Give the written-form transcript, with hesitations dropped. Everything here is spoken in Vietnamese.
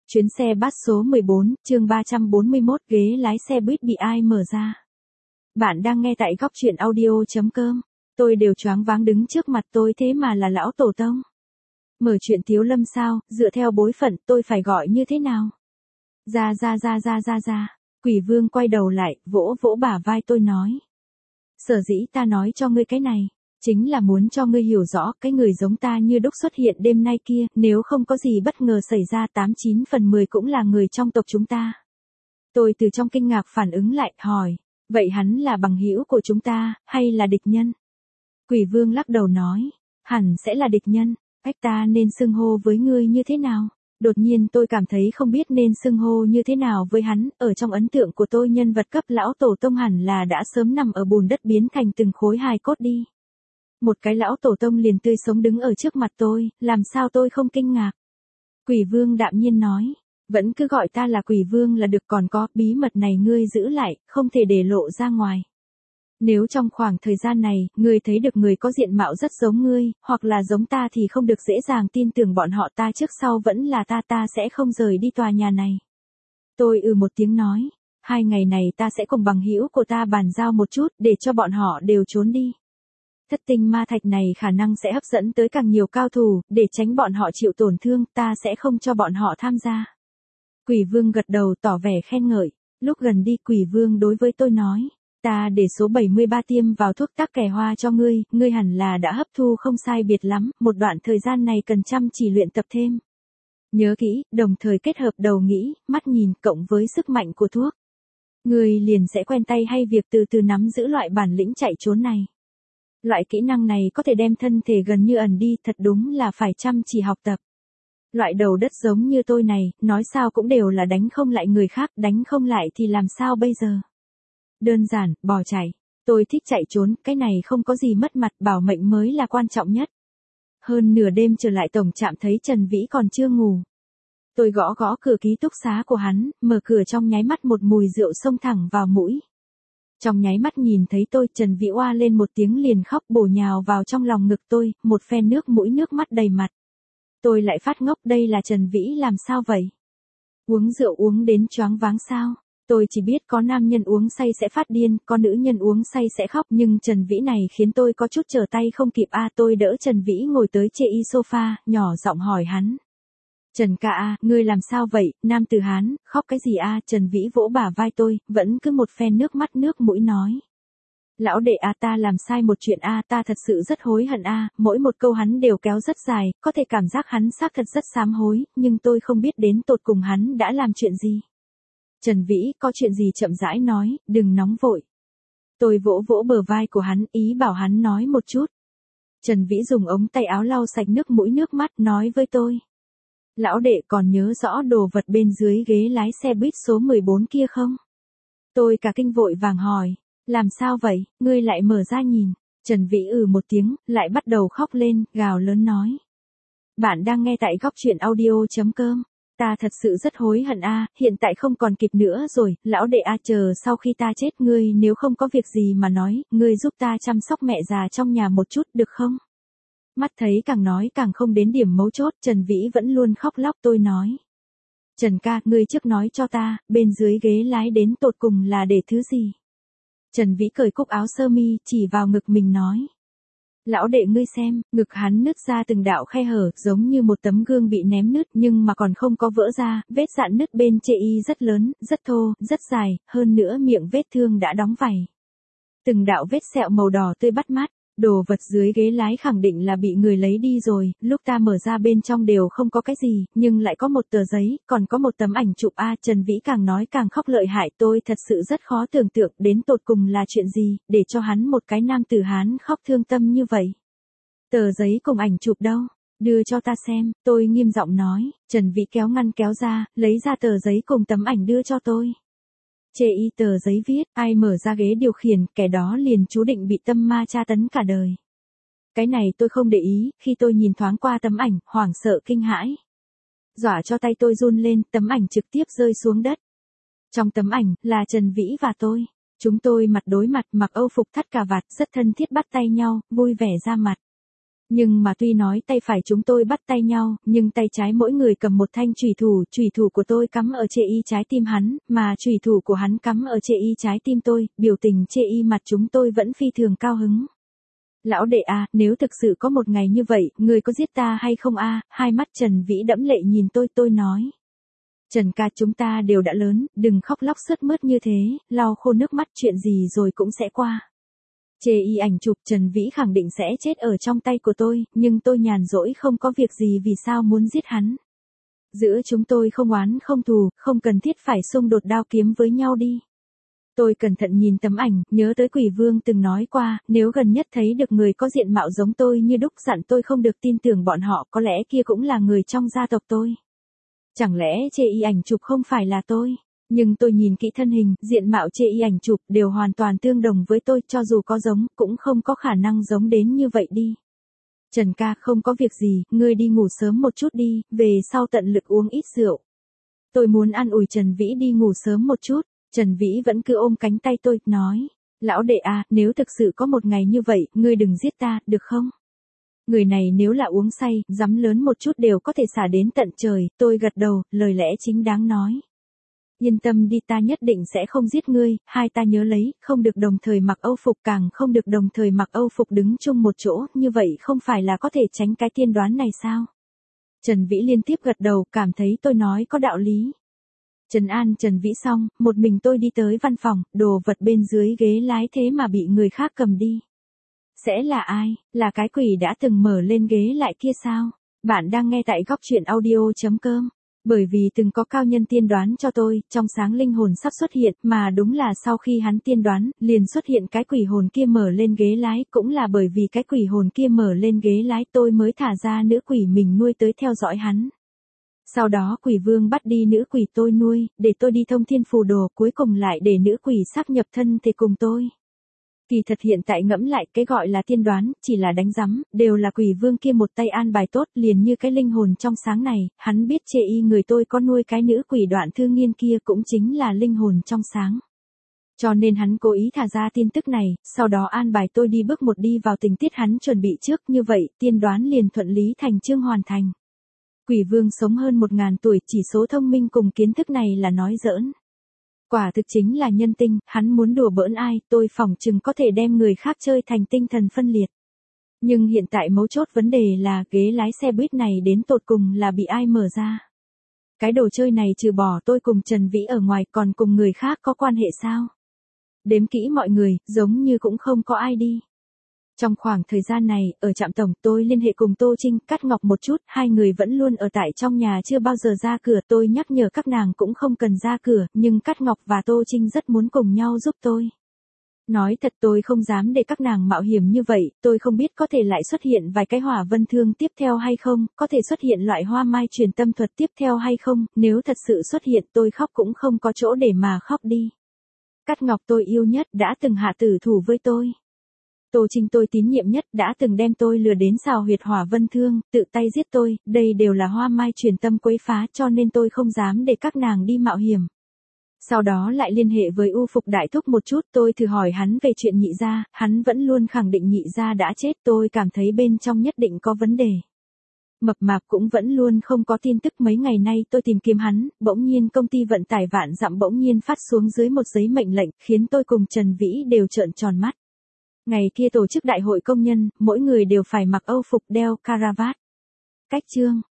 Chuyến xe bus số 14, chương 341, ghế lái xe buýt bị ai mở ra. Bạn đang nghe tại góc truyện audio.com. Tôi đều choáng váng đứng trước mặt tôi, thế mà là lão tổ tông. Mở chuyện Tiếu Lâm sao, dựa theo bối phận tôi phải gọi như thế nào? Ra. Quỷ Vương quay đầu lại, vỗ vỗ bả vai tôi nói. Sở dĩ ta nói cho ngươi cái này, chính là muốn cho ngươi hiểu rõ cái người giống ta như đúc xuất hiện đêm nay kia, nếu không có gì bất ngờ xảy ra 89 phần 10 cũng là người trong tộc chúng ta. Tôi từ trong kinh ngạc phản ứng lại, hỏi, vậy hắn là bằng hữu của chúng ta, hay là địch nhân? Quỷ Vương lắc đầu nói, hẳn sẽ là địch nhân, cách ta nên xưng hô với ngươi như thế nào? Đột nhiên tôi cảm thấy không biết nên xưng hô như thế nào với hắn, ở trong ấn tượng của tôi nhân vật cấp lão tổ tông hẳn là đã sớm nằm ở bùn đất biến thành từng khối hài cốt đi. Một cái lão tổ tông liền tươi sống đứng ở trước mặt tôi, làm sao tôi không kinh ngạc. Quỷ Vương đạm nhiên nói, vẫn cứ gọi ta là Quỷ Vương là được, còn có bí mật này ngươi giữ lại, không thể để lộ ra ngoài. Nếu trong khoảng thời gian này, ngươi thấy được người có diện mạo rất giống ngươi, hoặc là giống ta thì không được dễ dàng tin tưởng bọn họ, ta trước sau vẫn là ta sẽ không rời đi tòa nhà này. Tôi một tiếng nói, 2 ngày này ta sẽ cùng bằng hữu của ta bàn giao một chút, để cho bọn họ đều trốn đi. Thất tinh ma thạch này khả năng sẽ hấp dẫn tới càng nhiều cao thủ, để tránh bọn họ chịu tổn thương, ta sẽ không cho bọn họ tham gia. Quỷ Vương gật đầu tỏ vẻ khen ngợi, lúc gần đi Quỷ Vương đối với tôi nói, ta để số 73 tiêm vào thuốc tắc kè hoa cho ngươi hẳn là đã hấp thu không sai biệt lắm, một đoạn thời gian này cần chăm chỉ luyện tập thêm. Nhớ kỹ, đồng thời kết hợp đầu nghĩ, mắt nhìn cộng với sức mạnh của thuốc. Ngươi liền sẽ quen tay hay việc từ từ nắm giữ loại bản lĩnh chạy trốn này. Loại kỹ năng này có thể đem thân thể gần như ẩn đi, thật đúng là phải chăm chỉ học tập. Loại đầu đất giống như tôi này, nói sao cũng đều là đánh không lại người khác, đánh không lại thì làm sao bây giờ? Đơn giản, bỏ chạy. Tôi thích chạy trốn, cái này không có gì mất mặt, bảo mệnh mới là quan trọng nhất. Hơn nửa đêm trở lại tổng trạm thấy Trần Vĩ còn chưa ngủ. Tôi gõ gõ cửa ký túc xá của hắn, mở cửa trong nháy mắt một mùi rượu xông thẳng vào mũi. Trong nháy mắt nhìn thấy tôi, Trần Vĩ oa lên một tiếng liền khóc, bổ nhào vào trong lòng ngực tôi, một phen nước mũi nước mắt đầy mặt. Tôi lại phát ngốc, đây là Trần Vĩ làm sao vậy? Uống rượu uống đến choáng váng sao? Tôi chỉ biết có nam nhân uống say sẽ phát điên, có nữ nhân uống say sẽ khóc, nhưng Trần Vĩ này khiến tôi có chút trở tay không kịp. Tôi đỡ Trần Vĩ ngồi tới chê y sofa, nhỏ giọng hỏi hắn. Trần ca ngươi làm sao vậy, nam tử Hán, khóc cái gì Trần Vĩ vỗ bả vai tôi, vẫn cứ một phen nước mắt nước mũi nói. Lão đệ ta làm sai một chuyện ta thật sự rất hối hận mỗi một câu hắn đều kéo rất dài, có thể cảm giác hắn xác thật rất sám hối, nhưng tôi không biết đến tột cùng hắn đã làm chuyện gì. Trần Vĩ, có chuyện gì chậm rãi nói, đừng nóng vội. Tôi vỗ vỗ bờ vai của hắn, ý bảo hắn nói một chút. Trần Vĩ dùng ống tay áo lau sạch nước mũi nước mắt, nói với tôi. Lão đệ còn nhớ rõ đồ vật bên dưới ghế lái xe buýt số 14 kia không? Tôi cả kinh vội vàng hỏi, làm sao vậy, ngươi lại mở ra nhìn. Trần Vĩ một tiếng, lại bắt đầu khóc lên, gào lớn nói. Bạn đang nghe tại góc truyện audio.com. Ta thật sự rất hối hận hiện tại không còn kịp nữa rồi, lão đệ chờ sau khi ta chết ngươi nếu không có việc gì mà nói, ngươi giúp ta chăm sóc mẹ già trong nhà một chút được không? Mắt thấy càng nói càng không đến điểm mấu chốt, Trần Vĩ vẫn luôn khóc lóc. Tôi nói. Trần ca, ngươi trước nói cho ta, bên dưới ghế lái đến tột cùng là để thứ gì? Trần Vĩ cởi cúc áo sơ mi, chỉ vào ngực mình nói. Lão đệ ngươi xem, ngực hắn nứt ra từng đạo khe hở, giống như một tấm gương bị ném nứt, nhưng mà còn không có vỡ ra, vết dạn nứt bên chê y rất lớn, rất thô, rất dài, hơn nữa miệng vết thương đã đóng vảy. Từng đạo vết sẹo màu đỏ tươi bắt mắt. Đồ vật dưới ghế lái khẳng định là bị người lấy đi rồi, lúc ta mở ra bên trong đều không có cái gì, nhưng lại có một tờ giấy, còn có một tấm ảnh chụp Trần Vĩ càng nói càng khóc lợi hại, tôi thật sự rất khó tưởng tượng đến tột cùng là chuyện gì, để cho hắn một cái nam tử Hán khóc thương tâm như vậy. Tờ giấy cùng ảnh chụp đâu? Đưa cho ta xem, tôi nghiêm giọng nói. Trần Vĩ kéo ngăn kéo ra, lấy ra tờ giấy cùng tấm ảnh đưa cho tôi. Chê y tờ giấy viết, ai mở ra ghế điều khiển, kẻ đó liền chú định bị tâm ma tra tấn cả đời. Cái này tôi không để ý, khi tôi nhìn thoáng qua tấm ảnh, hoảng sợ kinh hãi. Dọa cho tay tôi run lên, tấm ảnh trực tiếp rơi xuống đất. Trong tấm ảnh, là Trần Vĩ và tôi. Chúng tôi mặt đối mặt, mặc âu phục thắt cà vạt, rất thân thiết bắt tay nhau, vui vẻ ra mặt. Nhưng mà tuy nói tay phải chúng tôi bắt tay nhau, nhưng tay trái mỗi người cầm một thanh chùy thủ của tôi cắm ở chê y trái tim hắn, mà chùy thủ của hắn cắm ở chê y trái tim tôi, biểu tình chê y mặt chúng tôi vẫn phi thường cao hứng. Lão đệ à, nếu thực sự có một ngày như vậy, ngươi có giết ta hay không a? Hai mắt Trần Vĩ đẫm lệ nhìn tôi nói. Trần ca, chúng ta đều đã lớn, đừng khóc lóc sướt mướt như thế, lau khô nước mắt, chuyện gì rồi cũng sẽ qua. Chê y ảnh chụp Trần Vĩ khẳng định sẽ chết ở trong tay của tôi, nhưng tôi nhàn rỗi không có việc gì vì sao muốn giết hắn. Giữa chúng tôi không oán không thù, không cần thiết phải xung đột đao kiếm với nhau đi. Tôi cẩn thận nhìn tấm ảnh, nhớ tới Quỷ Vương từng nói qua, nếu gần nhất thấy được người có diện mạo giống tôi như đúc dặn tôi không được tin tưởng bọn họ, có lẽ kia cũng là người trong gia tộc tôi. Chẳng lẽ chê y ảnh chụp không phải là tôi? Nhưng tôi nhìn kỹ thân hình, diện mạo chê y ảnh chụp đều hoàn toàn tương đồng với tôi, cho dù có giống, cũng không có khả năng giống đến như vậy đi. Trần ca, không có việc gì, ngươi đi ngủ sớm một chút đi, về sau tận lực uống ít rượu. Tôi muốn an ủi Trần Vĩ đi ngủ sớm một chút, Trần Vĩ vẫn cứ ôm cánh tay tôi, nói. Lão đệ à, nếu thực sự có một ngày như vậy, ngươi đừng giết ta, được không? Người này nếu là uống say, dám lớn một chút đều có thể xả đến tận trời, tôi gật đầu, lời lẽ chính đáng nói. Yên tâm đi, ta nhất định sẽ không giết ngươi, hai ta nhớ lấy, không được đồng thời mặc Âu phục, càng không được đồng thời mặc Âu phục đứng chung một chỗ, như vậy không phải là có thể tránh cái tiên đoán này sao? Trần Vĩ liên tiếp gật đầu, cảm thấy tôi nói có đạo lý. Trần An Trần Vĩ xong, một mình tôi đi tới văn phòng, đồ vật bên dưới ghế lái thế mà bị người khác cầm đi. Sẽ là ai? Là cái quỷ đã từng mở lên ghế lại kia sao? Bạn đang nghe tại góc truyện audio.com. Bởi vì từng có cao nhân tiên đoán cho tôi, trong sáng linh hồn sắp xuất hiện, mà đúng là sau khi hắn tiên đoán, liền xuất hiện cái quỷ hồn kia mở lên ghế lái, cũng là bởi vì cái quỷ hồn kia mở lên ghế lái tôi mới thả ra nữ quỷ mình nuôi tới theo dõi hắn. Sau đó Quỷ Vương bắt đi nữ quỷ tôi nuôi, để tôi đi thông thiên phù đồ, cuối cùng lại để nữ quỷ xác nhập thân thể cùng tôi. Kỳ thật hiện tại ngẫm lại, cái gọi là tiên đoán, chỉ là đánh rắm, đều là Quỷ Vương kia một tay an bài tốt, liền như cái linh hồn trong sáng này, hắn biết chê y người tôi có nuôi cái nữ quỷ Đoạn Thư Nghiên kia cũng chính là linh hồn trong sáng. Cho nên hắn cố ý thả ra tin tức này, sau đó an bài tôi đi bước một đi vào tình tiết hắn chuẩn bị trước, như vậy, tiên đoán liền thuận lý thành chương hoàn thành. Quỷ Vương sống hơn 1000 tuổi, chỉ số thông minh cùng kiến thức này là nói giỡn. Quả thực chính là nhân tinh, hắn muốn đùa bỡn ai, tôi phỏng chừng có thể đem người khác chơi thành tinh thần phân liệt. Nhưng hiện tại mấu chốt vấn đề là ghế lái xe buýt này đến tột cùng là bị ai mở ra. Cái đồ chơi này trừ bỏ tôi cùng Trần Vĩ ở ngoài còn cùng người khác có quan hệ sao? Đếm kỹ mọi người, giống như cũng không có ai đi. Trong khoảng thời gian này, ở trạm tổng, tôi liên hệ cùng Tô Trinh, Cát Ngọc một chút, hai người vẫn luôn ở tại trong nhà chưa bao giờ ra cửa, tôi nhắc nhở các nàng cũng không cần ra cửa, nhưng Cát Ngọc và Tô Trinh rất muốn cùng nhau giúp tôi. Nói thật tôi không dám để các nàng mạo hiểm như vậy, tôi không biết có thể lại xuất hiện vài cái hỏa vân thương tiếp theo hay không, có thể xuất hiện loại hoa mai truyền tâm thuật tiếp theo hay không, nếu thật sự xuất hiện tôi khóc cũng không có chỗ để mà khóc đi. Cát Ngọc tôi yêu nhất đã từng hạ tử thủ với tôi. Tô Trinh tôi tín nhiệm nhất đã từng đem tôi lừa đến xào huyệt hỏa vân thương, tự tay giết tôi, đây đều là hoa mai truyền tâm quấy phá cho nên tôi không dám để các nàng đi mạo hiểm. Sau đó lại liên hệ với U Phục Đại Thúc một chút, tôi thử hỏi hắn về chuyện Nhị gia, hắn vẫn luôn khẳng định Nhị gia đã chết, tôi cảm thấy bên trong nhất định có vấn đề. Mập Mạp cũng vẫn luôn không có tin tức, mấy ngày nay tôi tìm kiếm hắn, bỗng nhiên công ty vận tải Vạn Dặm bỗng nhiên phát xuống dưới một giấy mệnh lệnh, khiến tôi cùng Trần Vĩ đều trợn tròn mắt. Ngày kia tổ chức đại hội công nhân, mỗi người đều phải mặc Âu phục đeo caravat. Cách chương